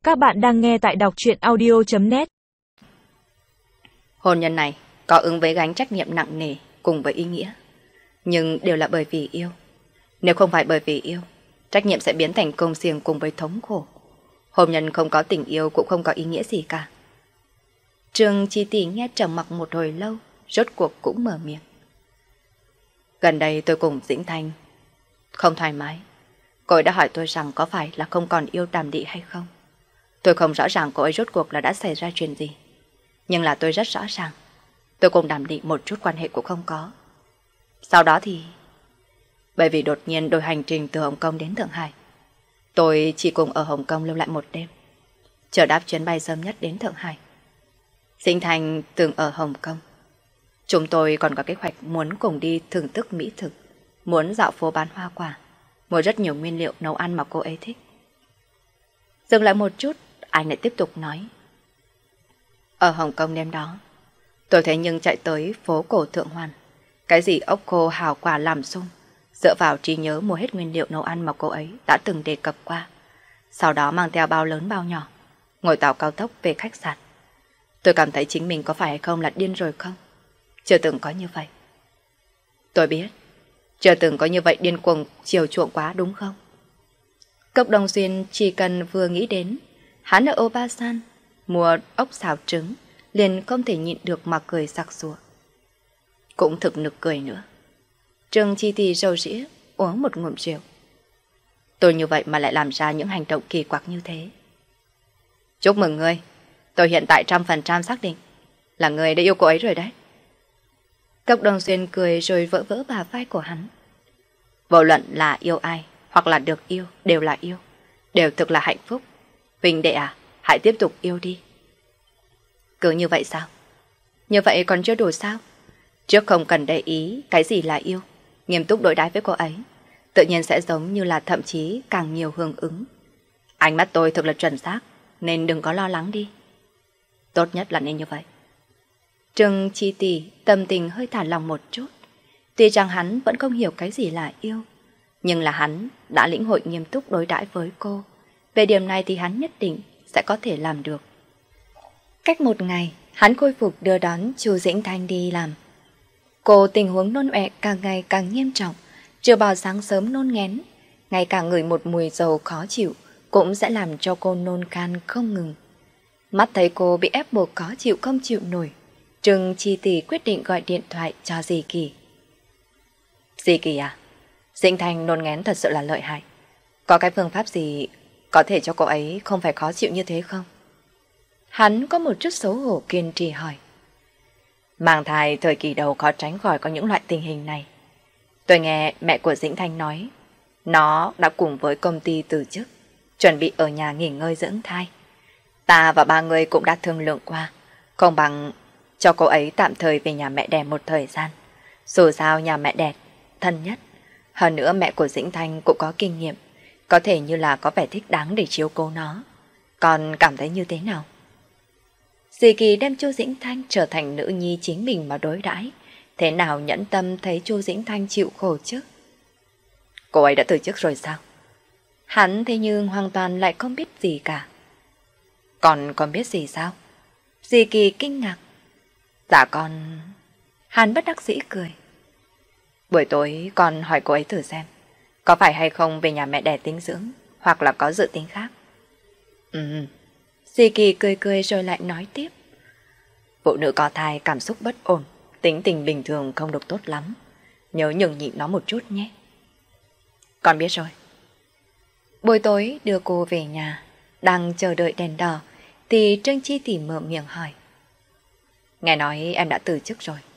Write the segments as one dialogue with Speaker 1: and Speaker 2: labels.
Speaker 1: Các bạn đang nghe tại đọc truyện audio.net.
Speaker 2: Hôn nhân này có ứng với gánh trách nhiệm nặng nề cùng với ý nghĩa, nhưng đều là bởi vì yêu. Nếu không phải bởi vì yêu, trách nhiệm sẽ biến thành công xiềng cùng với thống khổ. Hôn nhân không có tình yêu cũng không có ý nghĩa gì cả. Trương Chi Tỷ nghe trầm mặc một hồi lâu, rốt cuộc cũng mở miệng. Gần đây tôi cùng Dĩnh Thanh không thoải mái. Cô ấy đã hỏi tôi rằng có phải là không còn yêu Đàm Đị hay không. Tôi không rõ ràng cô ấy rốt cuộc là đã xảy ra chuyện gì. Nhưng là tôi rất rõ ràng, tôi cùng Đàm Đị một chút quan hệ cũng không có. Sau đó thì... Bởi vì đột nhiên đổi hành trình từ Hồng Kông đến Thượng Hải, tôi chỉ cùng ở Hồng Kông lưu lại một đêm, chờ đáp chuyến bay sớm nhất đến Thượng Hải. Dĩnh Thanh từng ở Hồng Kông. Chúng tôi còn có kế hoạch muốn cùng đi thưởng thức mỹ thực, muốn dạo phố bán hoa quả, mua rất nhiều nguyên liệu nấu ăn mà cô ấy thích. Dừng lại một chút, anh lại tiếp tục nói. Ở Hồng Kông đêm đó, tôi thấy nhưng chạy tới phố cổ Thượng Hoàn. Cái gì ốc khô hào quả làm sung, dựa vào trí nhớ mua hết nguyên liệu nấu ăn mà cô ấy đã từng đề cập qua. Sau đó mang theo bao lớn bao nhỏ, ngồi tàu cao tốc về khách sạn. Tôi cảm thấy chính mình có phải hay không là điên rồi không? Chưa từng có như vậy. Tôi biết, chưa từng có như vậy điên cuồng chiều chuộng quá đúng không? Cốc Đồng Xuyên chỉ cần vừa nghĩ đến hắn ở Obasan mua ốc xào trứng, liền không thể nhịn được mà cười sặc sụa. Cũng thực nực cười nữa. Trương Chi Tỷ rầu rĩa uống một ngụm rượu. Tôi như vậy mà lại làm ra những hành động kỳ quặc như thế. Chúc mừng ngươi, tôi hiện tại 100% xác định là ngươi đã yêu cô ấy rồi đấy. Cốc Đồng Xuyên cười rồi vỡ vỡ bả vai của hắn. Vô luận là yêu ai hoặc là được yêu đều là yêu, đều thực là hạnh phúc. Vinh đệ à, hãy tiếp tục yêu đi. Cứ như vậy sao? Như vậy còn chưa đủ sao? Trước không cần để ý cái gì là yêu, nghiêm túc đối đãi với cô ấy, tự nhiên sẽ giống như là thậm chí càng nhiều hưởng ứng. Ánh mắt tôi thực là chuẩn xác, nên đừng có lo lắng đi. Tốt nhất là nên như vậy. Trương Chi Tỷ tâm tình hơi thả lòng một chút. Tuy rằng hắn vẫn không hiểu cái gì là yêu, nhưng là hắn đã lĩnh hội nghiêm túc đối đãi với cô. Về điểm này thì hắn nhất định sẽ có thể làm được. Cách một ngày, hắn khôi phục đưa đón Chu Dĩnh Thanh đi làm. Cô tình huống nôn ọe càng ngày càng nghiêm trọng, trừ vào sáng sớm nôn nghén, ngay cả ngửi một mùi dầu khó chịu cũng sẽ làm cho cô nôn khan không ngừng. Mắt thấy cô bị ép buộc khó chịu không chịu nổi, Trương Chi Tỷ quyết định gọi điện thoại cho Dì Kỳ. Dì Kỳ à, Dĩnh Thanh nôn nghén thật sự là lợi hại. Có cái phương pháp gì có thể cho cô ấy không phải khó chịu như thế không? Hắn có một chút xấu hổ kiên trì hỏi. Mang thai thời kỳ đầu khó tránh khỏi có những loại tình hình này. Tôi nghe mẹ của Dĩnh Thanh nói, nó đã cùng với công ty từ chức, chuẩn bị ở nhà nghỉ ngơi dưỡng thai. Ta và ba người cũng đã thương lượng qua, không bằng cho cô ấy tạm thời về nhà mẹ đẻ một thời gian. Dù sao nhà mẹ đẻ thân nhất. Hơn nữa mẹ của Dĩnh Thanh cũng có kinh nghiệm, có thể như là có vẻ thích đáng để chiếu cố nó. Còn cảm thấy như thế nào? Dì Kỳ đem Chu Dĩnh Thanh trở thành nữ nhi chính mình mà đối đãi, thế nào nhẫn tâm thấy Chu Dĩnh Thanh chịu khổ chứ? Cô ấy đã từ chức rồi sao? Hắn thế nhưng hoàn toàn lại không biết gì cả. Còn biết gì sao? Dì Kỳ kinh ngạc. Dạ con... Hắn bất đắc dĩ cười. Buổi tối con hỏi cô ấy thử xem, có phải hay không về nhà mẹ đẻ tĩnh dưỡng, hoặc là có dự tính khác. Dì Kỳ cười cười rồi lại nói tiếp. Phụ nữ có thai cảm xúc bất ổn, tính tình bình thường không được tốt lắm. Nhớ nhường nhịn nó một chút nhé. Con biết rồi. Buổi tối đưa cô về nhà, đang chờ đợi đèn đỏ, thì Trương Chi Tỷ mở miệng hỏi. Nghe nói em đã từ chức rồi.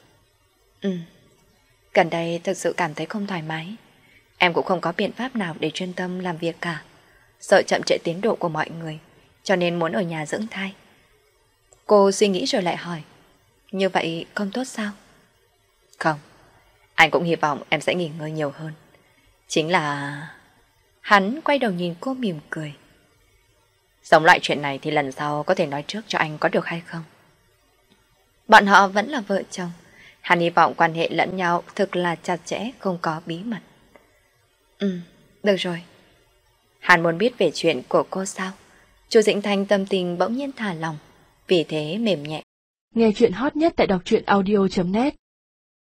Speaker 2: Gần đây thực sự cảm thấy không thoải mái. Em cũng không có biện pháp nào để chuyên tâm làm việc cả. Sợ chậm trễ tiến độ của mọi người, cho nên muốn ở nhà dưỡng thai. Cô suy nghĩ rồi lại hỏi. Như vậy không tốt sao? Không, anh cũng hy vọng em sẽ nghỉ ngơi nhiều hơn. Chính là... Hắn quay đầu nhìn cô mỉm cười. Giống loại chuyện này thì lần sau có thể nói trước cho anh có được hay không? Bọn họ vẫn là vợ chồng. Hắn hy vọng quan hệ lẫn nhau thực là chặt chẽ, không có bí mật. Được rồi. Hắn muốn biết về chuyện của cô sao? Chu Dĩnh Thanh tâm tình bỗng nhiên thả lỏng, vì thế mềm nhẹ.
Speaker 1: Nghe chuyện hot nhất tại đọc truyện audio.net